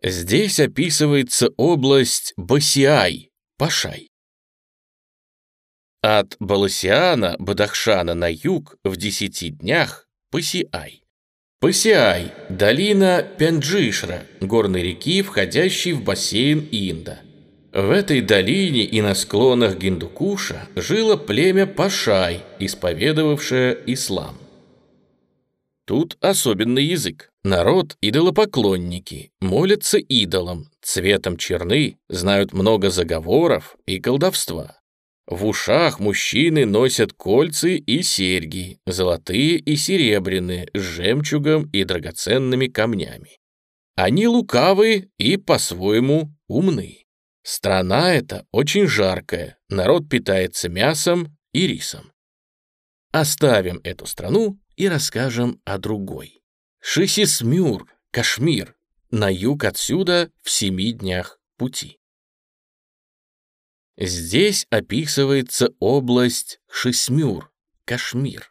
Здесь описывается область Басиай, Пашай. От Баласиана, Бадахшана на юг в 10 днях Пасиай. Пасиай – долина Пенджишра, горной реки, входящей в бассейн Инда. В этой долине и на склонах Гиндукуша жило племя Пашай, исповедовавшее ислам. Тут особенный язык. Народ – идолопоклонники, молятся идолам, цветом черны, знают много заговоров и колдовства. В ушах мужчины носят кольца и серьги, золотые и серебряные, с жемчугом и драгоценными камнями. Они лукавы и по-своему умны. Страна эта очень жаркая, народ питается мясом и рисом. Оставим эту страну и расскажем о другой. Шисисмюр, Кашмир, на юг отсюда в 7 днях пути. Здесь описывается область Шисмюр, Кашмир.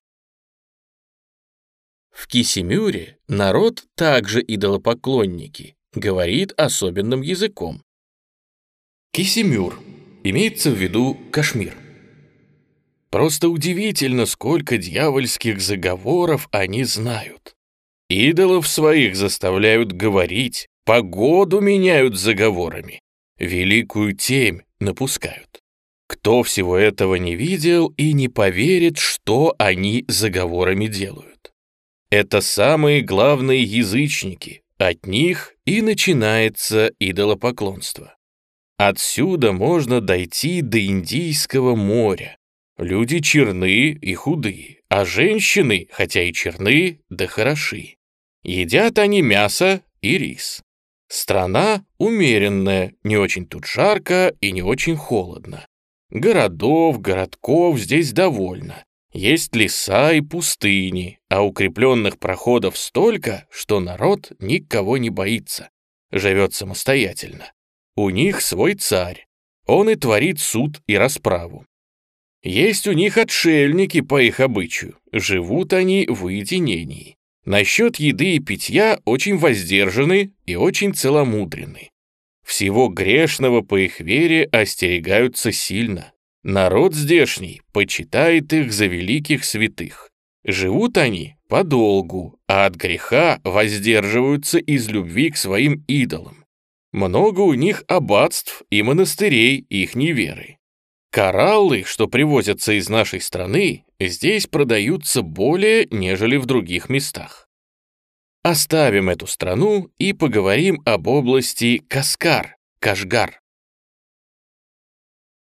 В Кисимюре народ также идолопоклонники, говорит особенным языком. Кисимюр, имеется в виду Кашмир. Просто удивительно, сколько дьявольских заговоров они знают. Идолов своих заставляют говорить, погоду меняют заговорами, великую темь напускают. Кто всего этого не видел и не поверит, что они заговорами делают? Это самые главные язычники, от них и начинается идолопоклонство. Отсюда можно дойти до Индийского моря. Люди черны и худые, а женщины, хотя и черны, да хороши. Едят они мясо и рис. Страна умеренная, не очень тут жарко и не очень холодно. Городков здесь довольно. Есть леса и пустыни, а укрепленных проходов столько, что народ никого не боится. Живет самостоятельно. У них свой царь. Он и творит суд и расправу. Есть у них отшельники по их обычаю. Живут они в уединении. Насчет еды и питья очень воздержаны и очень целомудренны. Всего грешного по их вере остерегаются сильно. Народ здешний почитает их за великих святых. Живут они подолгу, а от греха воздерживаются из любви к своим идолам. Много у них аббатств и монастырей их неверы. Кораллы, что привозятся из нашей страны, здесь продаются более, нежели в других местах. Оставим эту страну и поговорим об области Кашгар.